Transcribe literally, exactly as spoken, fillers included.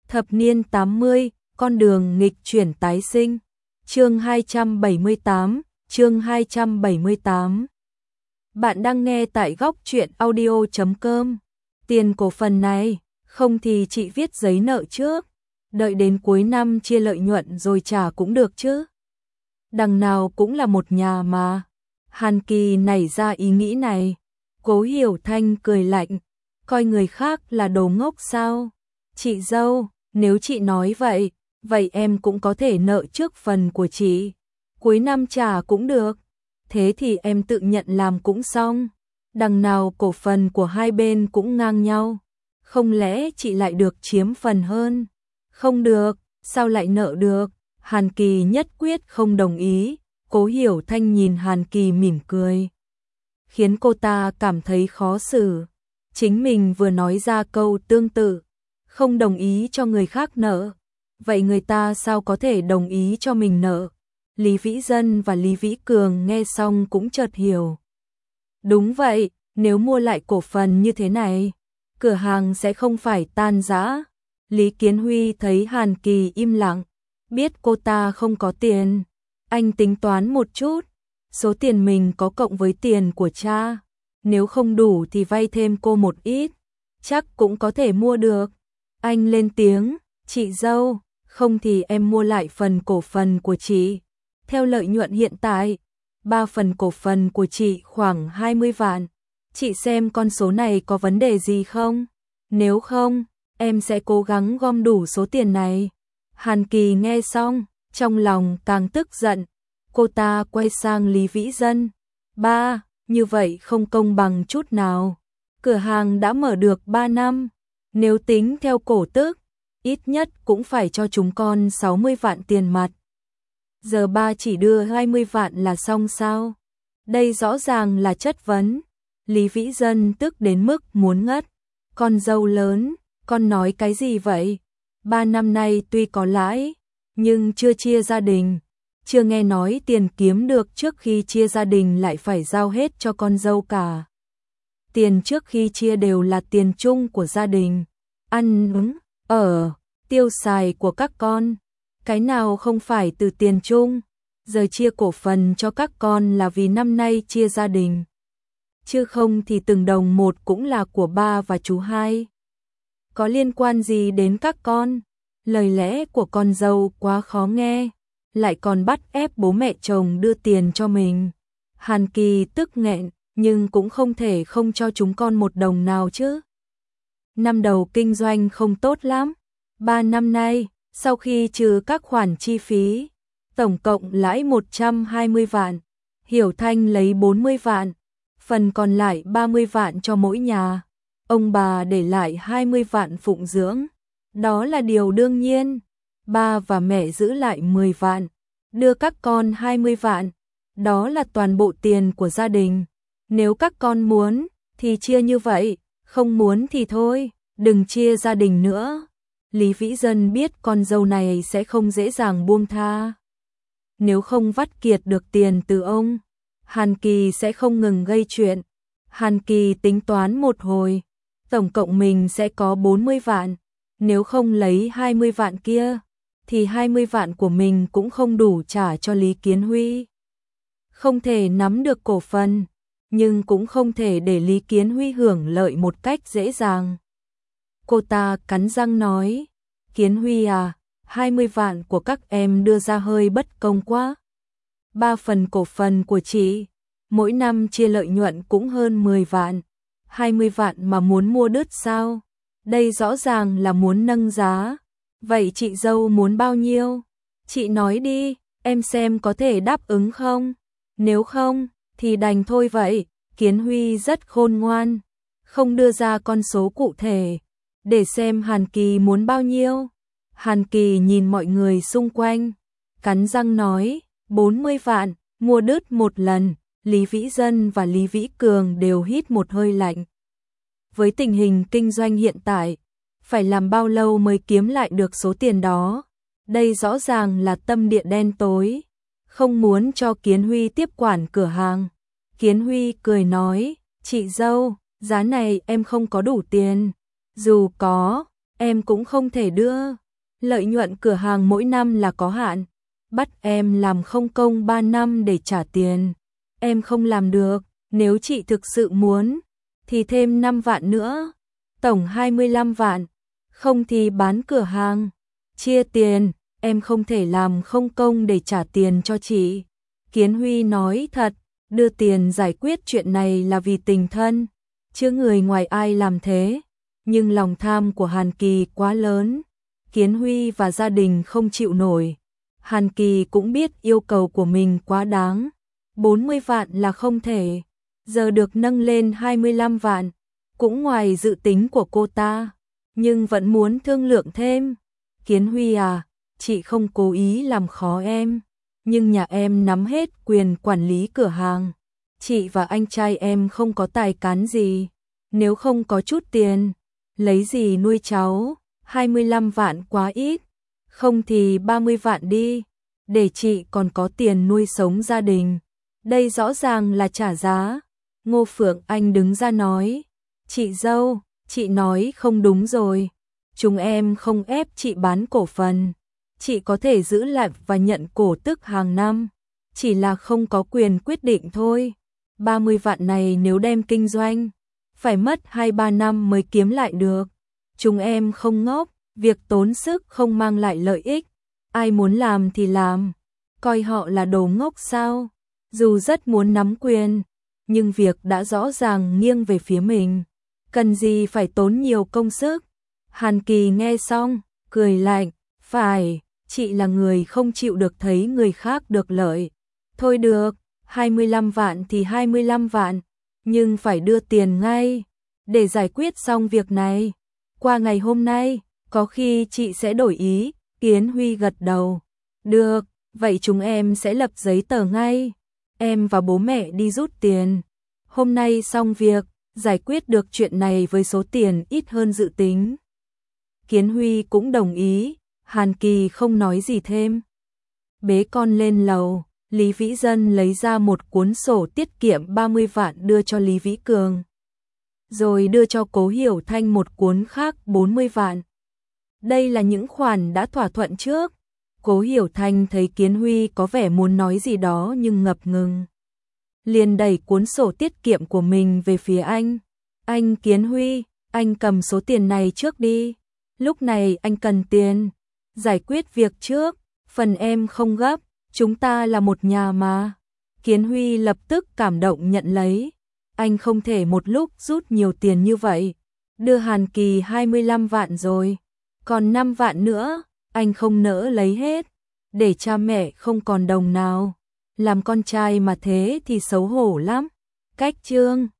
Thập niên tám mươi, con đường nghịch chuyển tái sinh. Chương hai trăm bảy mươi tám, chương hai trăm bảy mươi tám. Bạn đang nghe tại góc truyện audio chấm com. Tiền cổ phần này, không thì chị viết giấy nợ trước, đợi đến cuối năm chia lợi nhuận rồi trả cũng được chứ. Đằng nào cũng là một nhà mà. Hàn Kỳ nảy ra ý nghĩ này. Cố Hiểu Thanh cười lạnh, coi người khác là đồ ngốc sao? Chị dâu, nếu chị nói vậy, vậy em cũng có thể nợ trước phần của chị, cuối năm trả cũng được. Thế thì em tự nhận làm cũng xong. Đằng nào cổ phần của hai bên cũng ngang nhau, không lẽ chị lại được chiếm phần hơn? Không được, sao lại nợ được? Hàn Kỳ nhất quyết không đồng ý. Cố Hiểu Thanh nhìn Hàn Kỳ mỉm cười, khiến cô ta cảm thấy khó xử. Chính mình vừa nói ra câu tương tự, không đồng ý cho người khác nợ, vậy người ta sao có thể đồng ý cho mình nợ? Lý Vĩ Dân và Lý Vĩ Cường nghe xong cũng chợt hiểu. Đúng vậy, nếu mua lại cổ phần như thế này, cửa hàng sẽ không phải tan rã. Lý Kiến Huy thấy Hàn Kỳ im lặng, biết cô ta không có tiền. Anh tính toán một chút, số tiền mình có cộng với tiền của cha, nếu không đủ thì vay thêm cô một ít, chắc cũng có thể mua được. Anh lên tiếng, chị dâu, không thì em mua lại phần cổ phần của chị. Theo lợi nhuận hiện tại, ba phần cổ phần của chị khoảng hai mươi vạn. Chị xem con số này có vấn đề gì không? Nếu không, em sẽ cố gắng gom đủ số tiền này. Hàn Kỳ nghe xong, trong lòng càng tức giận. Cô ta quay sang Lý Vĩ Dân. Ba, như vậy không công bằng chút nào. Cửa hàng đã mở được ba năm. Nếu tính theo cổ tức, ít nhất cũng phải cho chúng con sáu mươi vạn tiền mặt. Giờ ba chỉ đưa hai mươi vạn là xong sao? Đây rõ ràng là chất vấn. Lý Vĩ Dân tức đến mức muốn ngất. Con dâu lớn, con nói cái gì vậy? Ba năm nay tuy có lãi, nhưng chưa chia gia đình. Chưa nghe nói tiền kiếm được trước khi chia gia đình lại phải giao hết cho con dâu cả. Tiền trước khi chia đều là tiền chung của gia đình. Ăn uống, ở, tiêu xài của các con. Cái nào không phải từ tiền chung? Giờ chia cổ phần cho các con là vì năm nay chia gia đình, chứ không thì từng đồng một cũng là của ba và chú hai. Có liên quan gì đến các con? Lời lẽ của con dâu quá khó nghe, lại còn bắt ép bố mẹ chồng đưa tiền cho mình. Hàn Kỳ tức nghẹn, nhưng cũng không thể không cho chúng con một đồng nào chứ. Năm đầu kinh doanh không tốt lắm. Ba năm nay, sau khi trừ các khoản chi phí, tổng cộng lãi một trăm hai mươi vạn. Hiểu Thanh lấy bốn mươi vạn, phần còn lại ba mươi vạn cho mỗi nhà. Ông bà để lại hai mươi vạn phụng dưỡng. Đó là điều đương nhiên. Ba và mẹ giữ lại mười vạn, đưa các con hai mươi vạn. Đó là toàn bộ tiền của gia đình. Nếu các con muốn thì chia như vậy, không muốn thì thôi, đừng chia gia đình nữa. Lý Vĩ Dân biết con dâu này sẽ không dễ dàng buông tha. Nếu không vắt kiệt được tiền từ ông, Hàn Kỳ sẽ không ngừng gây chuyện. Hàn Kỳ tính toán một hồi, tổng cộng mình sẽ có bốn mươi vạn. Nếu không lấy hai mươi vạn kia, thì hai mươi vạn của mình cũng không đủ trả cho Lý Kiến Huy. Không thể nắm được cổ phần, nhưng cũng không thể để Lý Kiến Huy hưởng lợi một cách dễ dàng. Cô ta cắn răng nói, Kiến Huy à, hai mươi vạn của các em đưa ra hơi bất công quá. Ba phần cổ phần của chị, mỗi năm chia lợi nhuận cũng hơn mười vạn. hai mươi vạn mà muốn mua đứt sao? Đây rõ ràng là muốn nâng giá. Vậy chị dâu muốn bao nhiêu? Chị nói đi, em xem có thể đáp ứng không? Nếu không, thì đành thôi vậy. Kiến Huy rất khôn ngoan, không đưa ra con số cụ thể, để xem Hàn Kỳ muốn bao nhiêu. Hàn Kỳ nhìn mọi người xung quanh, cắn răng nói, bốn mươi vạn, mua đứt một lần. Lý Vĩ Dân và Lý Vĩ Cường đều hít một hơi lạnh. Với tình hình kinh doanh hiện tại, phải làm bao lâu mới kiếm lại được số tiền đó? Đây rõ ràng là tâm địa đen tối, không muốn cho Kiến Huy tiếp quản cửa hàng. Kiến Huy cười nói, chị dâu, giá này em không có đủ tiền. Dù có, em cũng không thể đưa. Lợi nhuận cửa hàng mỗi năm là có hạn, bắt em làm không công ba năm để trả tiền. Em không làm được, nếu chị thực sự muốn, thì thêm năm vạn nữa, tổng hai mươi lăm vạn, không thì bán cửa hàng, chia tiền, em không thể làm không công để trả tiền cho chị. Kiến Huy nói thật, đưa tiền giải quyết chuyện này là vì tình thân, chứ người ngoài ai làm thế, nhưng lòng tham của Hàn Kỳ quá lớn, Kiến Huy và gia đình không chịu nổi. Hàn Kỳ cũng biết yêu cầu của mình quá đáng, bốn mươi vạn là không thể, giờ được nâng lên hai mươi lăm vạn, cũng ngoài dự tính của cô ta, nhưng vẫn muốn thương lượng thêm. Kiến Huy à, chị không cố ý làm khó em, nhưng nhà em nắm hết quyền quản lý cửa hàng. Chị và anh trai em không có tài cán gì, nếu không có chút tiền, lấy gì nuôi cháu, hai mươi lăm vạn quá ít, không thì ba mươi vạn đi, để chị còn có tiền nuôi sống gia đình. Đây rõ ràng là trả giá. Ngô Phượng Anh đứng ra nói, chị dâu, chị nói không đúng rồi, chúng em không ép chị bán cổ phần, chị có thể giữ lại và nhận cổ tức hàng năm, chỉ là không có quyền quyết định thôi. ba mươi vạn này nếu đem kinh doanh, phải mất hai ba năm mới kiếm lại được. Chúng em không ngốc, việc tốn sức không mang lại lợi ích, ai muốn làm thì làm, coi họ là đồ ngốc sao? Dù rất muốn nắm quyền, nhưng việc đã rõ ràng nghiêng về phía mình, cần gì phải tốn nhiều công sức. Hàn Kỳ nghe xong, cười lạnh, phải, chị là người không chịu được thấy người khác được lợi. Thôi được, hai mươi lăm vạn thì hai mươi lăm vạn, nhưng phải đưa tiền ngay, để giải quyết xong việc này. Qua ngày hôm nay, có khi chị sẽ đổi ý. Kiến Huy gật đầu, được, vậy chúng em sẽ lập giấy tờ ngay. Em và bố mẹ đi rút tiền. Hôm nay xong việc, giải quyết được chuyện này với số tiền ít hơn dự tính. Kiến Huy cũng đồng ý, Hàn Kỳ không nói gì thêm. Bế con lên lầu, Lý Vĩ Dân lấy ra một cuốn sổ tiết kiệm ba mươi vạn đưa cho Lý Vĩ Cường. Rồi đưa cho Cố Hiểu Thanh một cuốn khác bốn mươi vạn. Đây là những khoản đã thỏa thuận trước. Cố Hiểu Thanh thấy Kiến Huy có vẻ muốn nói gì đó nhưng ngập ngừng, liền đẩy cuốn sổ tiết kiệm của mình về phía anh. Anh Kiến Huy, anh cầm số tiền này trước đi. Lúc này anh cần tiền, giải quyết việc trước, phần em không gấp, chúng ta là một nhà mà. Kiến Huy lập tức cảm động nhận lấy. Anh không thể một lúc rút nhiều tiền như vậy. Đưa Hàn Kỳ hai mươi lăm vạn rồi, còn năm vạn nữa, anh không nỡ lấy hết, để cha mẹ không còn đồng nào. Làm con trai mà thế thì xấu hổ lắm. Cách chương